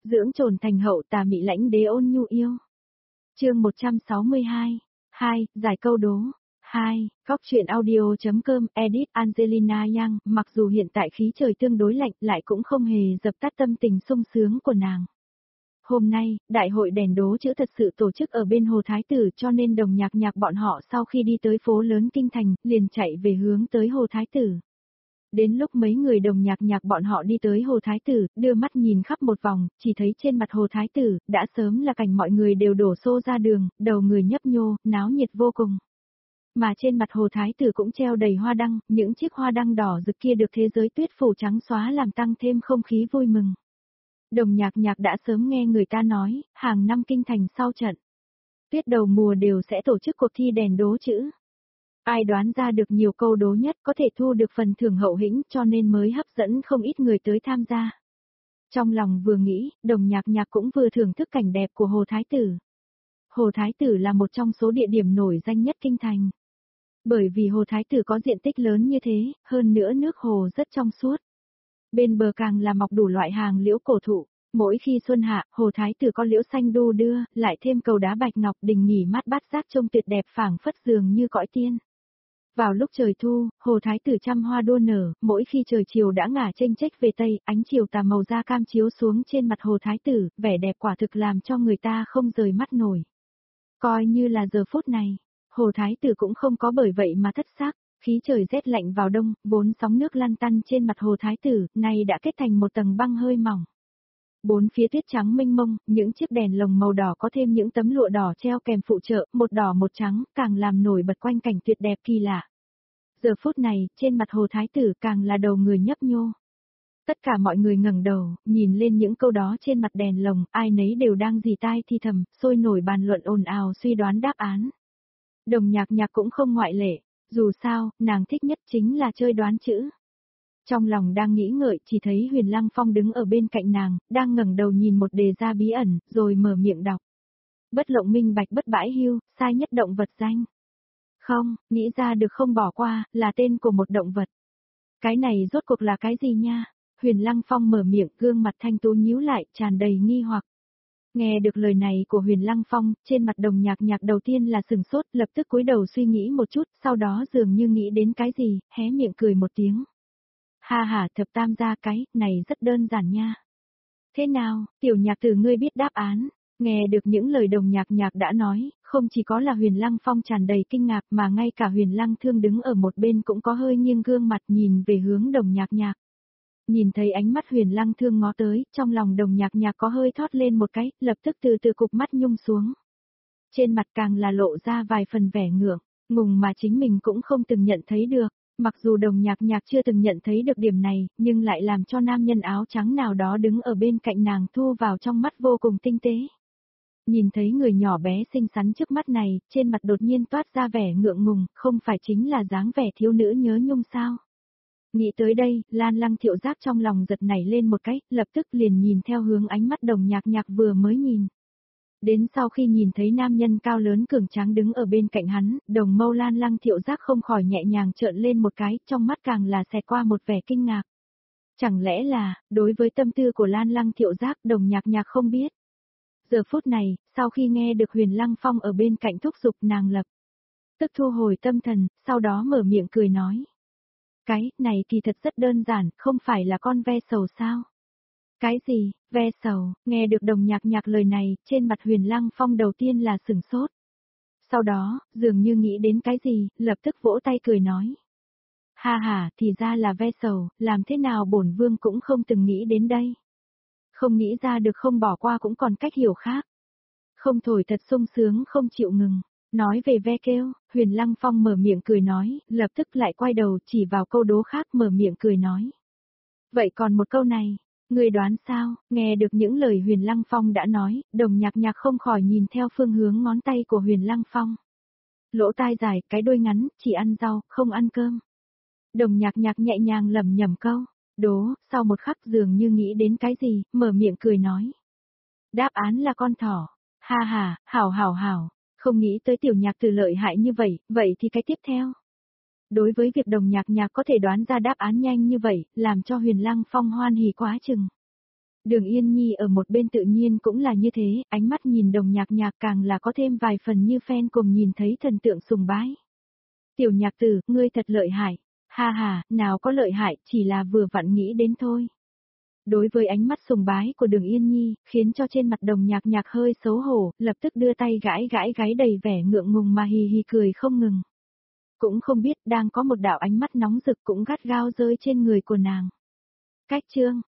dưỡng trồn thành hậu tà mị lãnh đế ôn nhu yêu. Chương 162. 2. Giải câu đố. 2. Góc truyện audio.com. Edit Angelina Yang. Mặc dù hiện tại khí trời tương đối lạnh lại cũng không hề dập tắt tâm tình sung sướng của nàng. Hôm nay, đại hội đèn đố chữ thật sự tổ chức ở bên Hồ Thái Tử, cho nên Đồng Nhạc Nhạc bọn họ sau khi đi tới phố lớn kinh thành, liền chạy về hướng tới Hồ Thái Tử. Đến lúc mấy người Đồng Nhạc Nhạc bọn họ đi tới Hồ Thái Tử, đưa mắt nhìn khắp một vòng, chỉ thấy trên mặt Hồ Thái Tử, đã sớm là cảnh mọi người đều đổ xô ra đường, đầu người nhấp nhô, náo nhiệt vô cùng. Mà trên mặt Hồ Thái Tử cũng treo đầy hoa đăng, những chiếc hoa đăng đỏ rực kia được thế giới tuyết phủ trắng xóa làm tăng thêm không khí vui mừng. Đồng Nhạc Nhạc đã sớm nghe người ta nói, hàng năm kinh thành sau trận tuyết đầu mùa đều sẽ tổ chức cuộc thi đèn đố chữ. Ai đoán ra được nhiều câu đố nhất có thể thu được phần thưởng hậu hĩnh, cho nên mới hấp dẫn không ít người tới tham gia. Trong lòng vừa nghĩ, Đồng Nhạc Nhạc cũng vừa thưởng thức cảnh đẹp của Hồ Thái Tử. Hồ Thái Tử là một trong số địa điểm nổi danh nhất kinh thành. Bởi vì Hồ Thái Tử có diện tích lớn như thế, hơn nữa nước hồ rất trong suốt. Bên bờ càng là mọc đủ loại hàng liễu cổ thụ. Mỗi khi xuân hạ, Hồ Thái Tử có liễu xanh đu đưa, lại thêm cầu đá bạch ngọc, đình nghỉ mát bát giác trông tuyệt đẹp phảng phất dường như cõi tiên. Vào lúc trời thu, Hồ Thái Tử trăm hoa đua nở, mỗi khi trời chiều đã ngả chênh chếch về tây, ánh chiều tà màu da cam chiếu xuống trên mặt Hồ Thái Tử, vẻ đẹp quả thực làm cho người ta không rời mắt nổi. Coi như là giờ phút này, Hồ Thái Tử cũng không có bởi vậy mà thất sắc, khí trời rét lạnh vào đông, vốn sóng nước lăn tăn trên mặt Hồ Thái Tử, nay đã kết thành một tầng băng hơi mỏng. Bốn phía tuyết trắng mênh mông, những chiếc đèn lồng màu đỏ có thêm những tấm lụa đỏ treo kèm phụ trợ, một đỏ một trắng, càng làm nổi bật quanh cảnh tuyệt đẹp kỳ lạ. Giờ phút này, trên mặt Hồ Thái Tử càng là đầu người nhấp nhô. Tất cả mọi người ngẩng đầu, nhìn lên những câu đó trên mặt đèn lồng, ai nấy đều đang rì tai thi thầm, sôi nổi bàn luận ồn ào suy đoán đáp án. Đồng Nhạc Nhạc cũng không ngoại lệ, dù sao, nàng thích nhất chính là chơi đoán chữ. Trong lòng đang nghĩ ngợi, chỉ thấy Huyền Lăng Phong đứng ở bên cạnh nàng, đang ngẩng đầu nhìn một đề gia bí ẩn, rồi mở miệng đọc. Bất lộng minh bạch bất bãi hưu, sai nhất động vật danh. Không, nghĩ ra được không bỏ qua, là tên của một động vật. Cái này rốt cuộc là cái gì nha? Huyền Lăng Phong mở miệng, gương mặt thanh tú nhíu lại, tràn đầy nghi hoặc. Nghe được lời này của Huyền Lăng Phong, trên mặt Đồng Nhạc Nhạc đầu tiên là sừng sốt, lập tức cúi đầu suy nghĩ một chút, sau đó dường như nghĩ đến cái gì, hé miệng cười một tiếng. Ha ha, thập tam gia, cái này rất đơn giản nha. Thế nào, tiểu nhạc tử ngươi biết đáp án? Nghe được những lời Đồng Nhạc Nhạc đã nói, không chỉ có là Huyền Lăng Phong tràn đầy kinh ngạc mà ngay cả Huyền Lăng Thương đứng ở một bên cũng có hơi nghiêng gương mặt nhìn về hướng Đồng Nhạc Nhạc. Nhìn thấy ánh mắt Huyền Lăng Thương ngó tới, trong lòng Đồng Nhạc Nhạc có hơi thoát lên một cái, lập tức từ cục mắt nhung xuống. Trên mặt càng là lộ ra vài phần vẻ ngượng, ngùng mà chính mình cũng không từng nhận thấy được. Mặc dù Đồng Nhạc Nhạc chưa từng nhận thấy được điểm này, nhưng lại làm cho nam nhân áo trắng nào đó đứng ở bên cạnh nàng thu vào trong mắt vô cùng tinh tế. Nhìn thấy người nhỏ bé xinh xắn trước mắt này, trên mặt đột nhiên toát ra vẻ ngượng ngùng, không phải chính là dáng vẻ thiếu nữ nhớ nhung sao? Nghĩ tới đây, Lan Lăng Thiệu Giác trong lòng giật nảy lên một cái, lập tức liền nhìn theo hướng ánh mắt Đồng Nhạc Nhạc vừa mới nhìn. Đến sau khi nhìn thấy nam nhân cao lớn cường tráng đứng ở bên cạnh hắn, đồng mâu Lan Lăng Thiệu Giác không khỏi nhẹ nhàng trợn lên một cái, trong mắt càng là xẹt qua một vẻ kinh ngạc. Chẳng lẽ là, đối với tâm tư của Lan Lăng Thiệu Giác, Đồng Nhạc Nhạc không biết. Giờ phút này, sau khi nghe được Huyền Lăng Phong ở bên cạnh thúc giục nàng lập tức thu hồi tâm thần, sau đó mở miệng cười nói. Cái này kỳ thật rất đơn giản, không phải là con ve sầu sao? Cái gì, ve sầu? Nghe được Đồng Nhạc Nhạc lời này, trên mặt Huyền Lăng Phong đầu tiên là sửng sốt. Sau đó, dường như nghĩ đến cái gì, lập tức vỗ tay cười nói. Ha ha, thì ra là ve sầu, làm thế nào bổn vương cũng không từng nghĩ đến đây. Không nghĩ ra được không bỏ qua cũng còn cách hiểu khác. Không thổi thật sung sướng không chịu ngừng. Nói về ve kêu, Huyền Lăng Phong mở miệng cười nói, lập tức lại quay đầu chỉ vào câu đố khác mở miệng cười nói. Vậy còn một câu này, người đoán sao? Nghe được những lời Huyền Lăng Phong đã nói, Đồng Nhạc Nhạc không khỏi nhìn theo phương hướng ngón tay của Huyền Lăng Phong. Lỗ tai dài, cái đuôi ngắn, chỉ ăn rau, không ăn cơm. Đồng Nhạc Nhạc nhẹ nhàng lẩm nhẩm câu, đố, sau một khắc dường như nghĩ đến cái gì, mở miệng cười nói. Đáp án là con thỏ. Ha ha, hảo hảo hảo, không nghĩ tới tiểu nhạc tử lợi hại như vậy, vậy thì cái tiếp theo. Đối với việc Đồng Nhạc Nhạc có thể đoán ra đáp án nhanh như vậy, làm cho Huyền Lăng Phong hoan hỉ quá chừng. Đường Yên Nhi ở một bên tự nhiên cũng là như thế, ánh mắt nhìn Đồng Nhạc Nhạc càng là có thêm vài phần như fan cùng nhìn thấy thần tượng sùng bái. Tiểu Nhạc tử, ngươi thật lợi hại. Ha ha, nào có lợi hại, chỉ là vừa vặn nghĩ đến thôi. Đối với ánh mắt sùng bái của Đường Yên Nhi, khiến cho trên mặt Đồng Nhạc Nhạc hơi xấu hổ, lập tức đưa tay gãi gãi gáy đầy vẻ ngượng ngùng mà hì hì cười không ngừng. Cũng không biết đang có một đạo ánh mắt nóng rực cũng gắt gao rơi trên người của nàng. Cách chương,